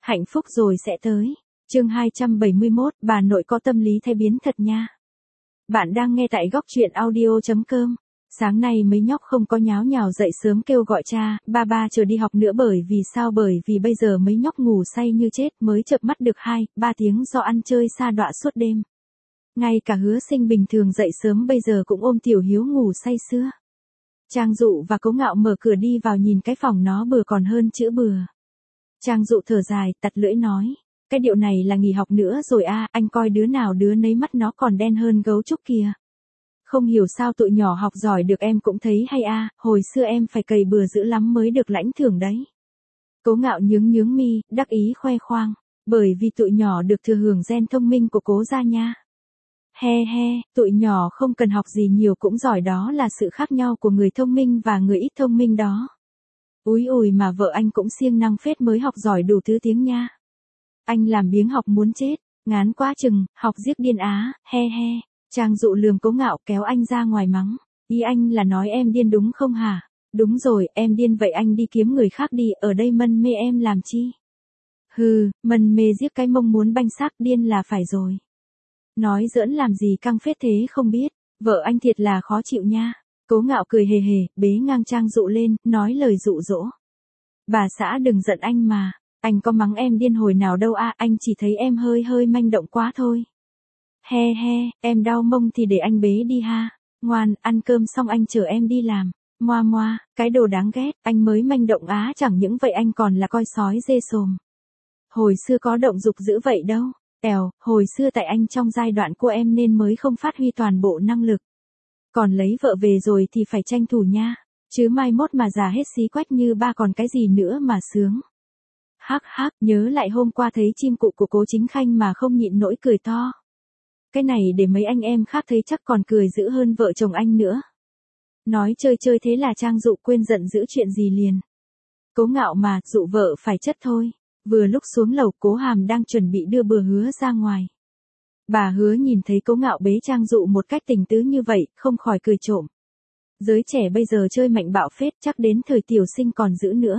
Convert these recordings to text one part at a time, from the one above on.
Hạnh phúc rồi sẽ tới. Chương 271, bà nội có tâm lý thay biến thật nha. Bạn đang nghe tại góc truyện audio.com. Sáng nay mấy nhóc không có nháo nhào dậy sớm kêu gọi cha, ba chờ đi học nữa bởi vì sao? Bởi vì bây giờ mấy nhóc ngủ say như chết mới chợp mắt được 2-3 tiếng do ăn chơi sa đọa suốt đêm. Ngay cả Hứa Sinh bình thường dậy sớm bây giờ cũng ôm Tiểu Hiếu ngủ say sưa. Trang Dụ và Cố Ngạo mở cửa đi vào nhìn cái phòng nó bừa còn hơn chữ bừa. Trang Dụ thở dài, tặc lưỡi nói. Cái điệu này là nghỉ học nữa rồi à, anh coi đứa nào đứa nấy mắt nó còn đen hơn gấu trúc kìa. Không hiểu sao tụi nhỏ học giỏi được em cũng thấy hay à, hồi xưa em phải cày bừa dữ lắm mới được lãnh thưởng đấy. Cố Ngạo nhướng mi, đắc ý khoe khoang, bởi vì tụi nhỏ được thừa hưởng gen thông minh của Cố gia nha. He, tụi nhỏ không cần học gì nhiều cũng giỏi, đó là sự khác nhau của người thông minh và người ít thông minh đó. Úi ùi mà vợ anh cũng siêng năng phết mới học giỏi đủ thứ tiếng nha. Anh làm biếng học muốn chết, ngán quá chừng, học giết điên á, he. Trang Dụ lườm Cố Ngạo kéo anh ra ngoài mắng. Ý anh là nói em điên đúng không hả? Đúng rồi, em điên vậy anh đi kiếm người khác đi, ở đây mân mê em làm chi? Hừ, mân mê giết cái mông muốn banh xác, điên là phải rồi. Nói giỡn làm gì căng phết thế không biết, vợ anh thiệt là khó chịu nha. Cố Ngạo cười hề hề, bế ngang Trang Dụ lên, nói lời dụ dỗ. Bà xã đừng giận anh mà, anh có mắng em điên hồi nào đâu à, anh chỉ thấy em hơi manh động quá thôi. He, em đau mông thì để anh bế đi ha. Ngoan, ăn cơm xong anh chở em đi làm. Moa, cái đồ đáng ghét, anh mới manh động á, chẳng những vậy anh còn là coi sói dê sồm. Hồi xưa có động dục dữ vậy đâu. Hồi xưa tại anh trong giai đoạn của em nên mới không phát huy toàn bộ năng lực. Còn lấy vợ về rồi thì phải tranh thủ nha. Chứ mai mốt mà già hết xí quách như ba còn cái gì nữa mà sướng. Hắc, nhớ lại hôm qua thấy chim cụ của Cố Chính Khanh mà không nhịn nỗi cười to. Cái này để mấy anh em khác thấy chắc còn cười dữ hơn vợ chồng anh nữa. Nói chơi thế là Trang Dụ quên giận dữ chuyện gì liền. Cố Ngạo mà, dụ vợ phải chất thôi. Vừa lúc xuống lầu Cố Hàm đang chuẩn bị đưa bừa Hứa ra ngoài. Bà Hứa nhìn thấy Cố Ngạo bế Trang Dụ một cách tình tứ như vậy, không khỏi cười trộm. Giới trẻ bây giờ chơi mạnh bạo phết, chắc đến thời tiểu sinh còn giữ nữa.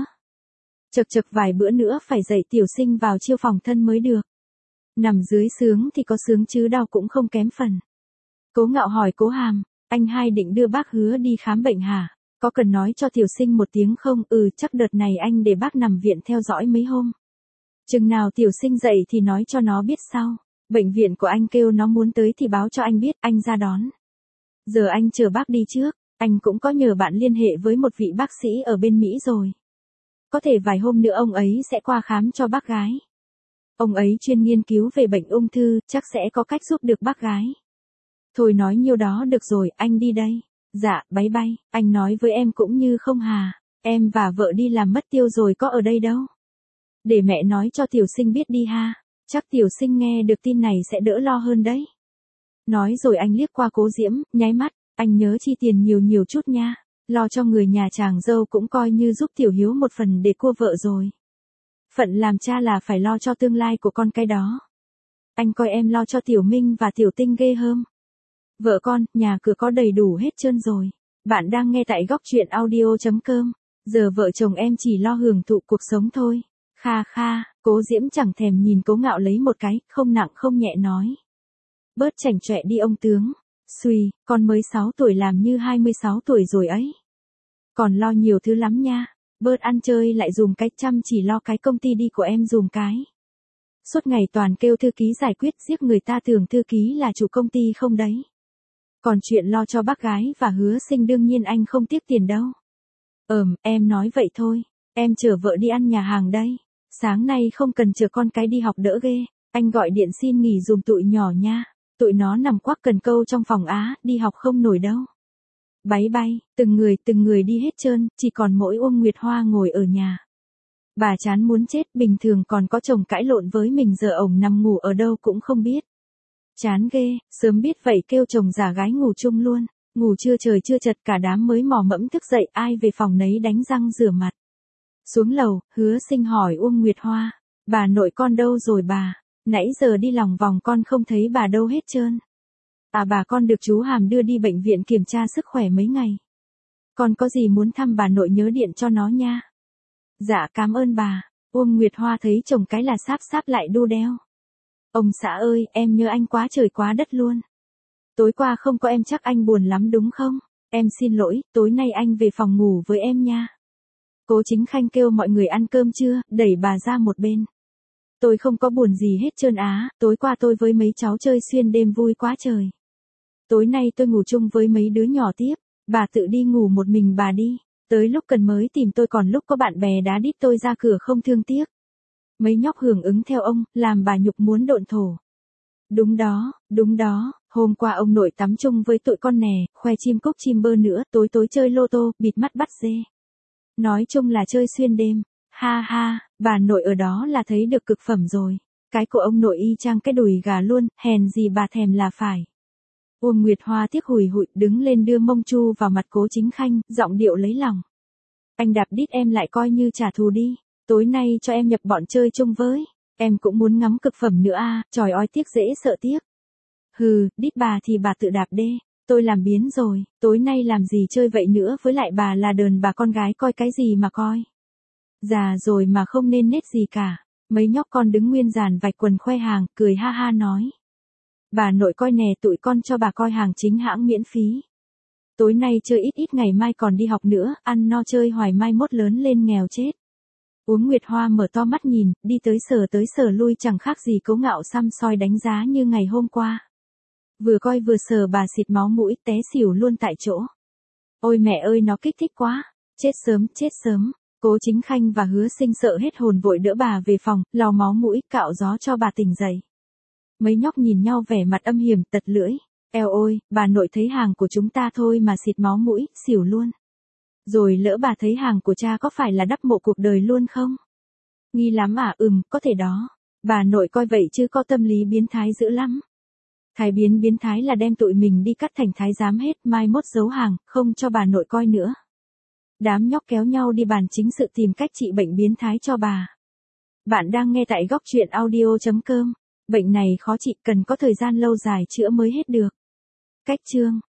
Chật vài bữa nữa phải dạy tiểu sinh vào chiêu phòng thân mới được. Nằm dưới sướng thì có sướng chứ đau cũng không kém phần. Cố Ngạo hỏi Cố Hàm, anh hai định đưa bác Hứa đi khám bệnh hả? Có cần nói cho tiểu sinh một tiếng không? Chắc đợt này anh để bác nằm viện theo dõi mấy hôm. Chừng nào tiểu sinh dậy thì nói cho nó biết sau. Bệnh viện của anh kêu nó muốn tới thì báo cho anh biết, anh ra đón. Giờ anh chờ bác đi trước, anh cũng có nhờ bạn liên hệ với một vị bác sĩ ở bên Mỹ rồi. Có thể vài hôm nữa ông ấy sẽ qua khám cho bác gái. Ông ấy chuyên nghiên cứu về bệnh ung thư, chắc sẽ có cách giúp được bác gái. Thôi nói nhiêu đó được rồi, anh đi đây. Dạ, bye bye, anh nói với em cũng như không hà. Em và vợ đi làm mất tiêu rồi có ở đây đâu. Để mẹ nói cho tiểu sinh biết đi ha. Chắc tiểu sinh nghe được tin này sẽ đỡ lo hơn đấy. Nói rồi anh liếc qua Cố Diễm, nháy mắt, anh nhớ chi tiền nhiều chút nha. Lo cho người nhà chàng dâu cũng coi như giúp Tiểu Hiếu một phần để cua vợ rồi. Phận làm cha là phải lo cho tương lai của con cái đó. Anh coi em lo cho Tiểu Minh và Tiểu Tinh ghê hơn. Vợ con, nhà cửa có đầy đủ hết trơn rồi. Bạn đang nghe tại góc truyện audio.com. Giờ vợ chồng em chỉ lo hưởng thụ cuộc sống thôi. Kha, Cố Diễm chẳng thèm nhìn Cố Ngạo lấy một cái, không nặng không nhẹ nói. Bớt chảnh chọe đi ông tướng. Xùi, con mới 6 tuổi làm như 26 tuổi rồi ấy. Còn lo nhiều thứ lắm nha. Bớt ăn chơi lại dùm cái, chăm chỉ lo cái công ty đi của em dùm cái. Suốt ngày toàn kêu thư ký giải quyết, giết người ta tưởng thư ký là chủ công ty không đấy. Còn chuyện lo cho bác gái và Hứa Sinh đương nhiên anh không tiếc tiền đâu. Em nói vậy thôi, em chở vợ đi ăn nhà hàng đây. Sáng nay không cần chờ con cái đi học đỡ ghê, anh gọi điện xin nghỉ dùm tụi nhỏ nha. Tụi nó nằm quắc cần câu trong phòng á, đi học không nổi đâu. Bye, từng người đi hết trơn, chỉ còn mỗi Uông Nguyệt Hoa ngồi ở nhà. Bà chán muốn chết, bình thường còn có chồng cãi lộn với mình giờ ổng nằm ngủ ở đâu cũng không biết. Chán ghê, sớm biết vậy kêu chồng giả gái ngủ chung luôn. Ngủ trưa trời chưa chật cả đám mới mò mẫm thức dậy, ai về phòng nấy đánh răng rửa mặt. Xuống lầu, Hứa Sinh hỏi Uông Nguyệt Hoa, bà nội con đâu rồi bà? Nãy giờ đi lòng vòng con không thấy bà đâu hết trơn. Bà con được chú Hàm đưa đi bệnh viện kiểm tra sức khỏe mấy ngày. Con có gì muốn thăm bà nội nhớ điện cho nó nha. Dạ cảm ơn bà. Uông Nguyệt Hoa thấy chồng cái là sáp sáp lại đu đeo. Ông xã ơi, em nhớ anh quá trời quá đất luôn. Tối qua không có em chắc anh buồn lắm đúng không? Em xin lỗi, tối nay anh về phòng ngủ với em nha. Cố Chính Khanh kêu mọi người ăn cơm trưa, đẩy bà ra một bên. Tôi không có buồn gì hết trơn á, tối qua tôi với mấy cháu chơi xuyên đêm vui quá trời. Tối nay tôi ngủ chung với mấy đứa nhỏ tiếp, bà tự đi ngủ một mình bà đi. Tới lúc cần mới tìm tôi còn lúc có bạn bè đá đít tôi ra cửa không thương tiếc. Mấy nhóc hưởng ứng theo ông, làm bà nhục muốn độn thổ. Đúng đó, hôm qua ông nội tắm chung với tụi con nè, khoe chim cúc chim bơ nữa, tối tối chơi lô tô, bịt mắt bắt dê. Nói chung là chơi xuyên đêm, ha ha, bà nội ở đó là thấy được cực phẩm rồi. Cái của ông nội y chang cái đùi gà luôn, hèn gì bà thèm là phải. Uông Nguyệt Hoa tiếc hùi hụi đứng lên đưa mông chu vào mặt Cố Chính Khanh, giọng điệu lấy lòng. Anh đạp đít em lại coi như trả thù đi, tối nay cho em nhập bọn chơi chung với. Em cũng muốn ngắm cực phẩm nữa à, trời ơi tiếc dễ sợ tiếc. Hừ, đít bà thì bà tự đạp đê, tôi làm biến rồi, tối nay làm gì chơi vậy nữa với lại bà là đờn bà con gái coi cái gì mà coi. Già rồi mà không nên nết gì cả, mấy nhóc con đứng nguyên dàn vạch quần khoe hàng, cười ha ha nói. Bà nội coi nè tụi con cho bà coi hàng chính hãng miễn phí. Tối nay chơi ít ít ngày mai còn đi học nữa, ăn no chơi hoài mai mốt lớn lên nghèo chết. Uống Nguyệt Hoa mở to mắt nhìn, đi tới sờ lui chẳng khác gì Cố Ngạo xăm soi đánh giá như ngày hôm qua. Vừa coi vừa sờ bà xịt máu mũi té xỉu luôn tại chỗ. Ôi mẹ ơi nó kích thích quá, chết sớm. Cố Chính Khanh và Hứa Sinh sợ hết hồn vội đỡ bà về phòng, lau máu mũi cạo gió cho bà tỉnh dậy. Mấy nhóc nhìn nhau vẻ mặt âm hiểm tật lưỡi. Eo ôi, bà nội thấy hàng của chúng ta thôi mà xịt máu mũi, xỉu luôn. Rồi lỡ bà thấy hàng của cha có phải là đắp mộ cuộc đời luôn không? Nghi lắm à, có thể đó. Bà nội coi vậy chứ có tâm lý biến thái dữ lắm. Thái biến thái là đem tụi mình đi cắt thành thái giám hết, mai mốt giấu hàng, không cho bà nội coi nữa. Đám nhóc kéo nhau đi bàn chính sự tìm cách trị bệnh biến thái cho bà. Bạn đang nghe tại góc truyện audio.com. Bệnh này khó trị cần có thời gian lâu dài chữa mới hết được. Cách chương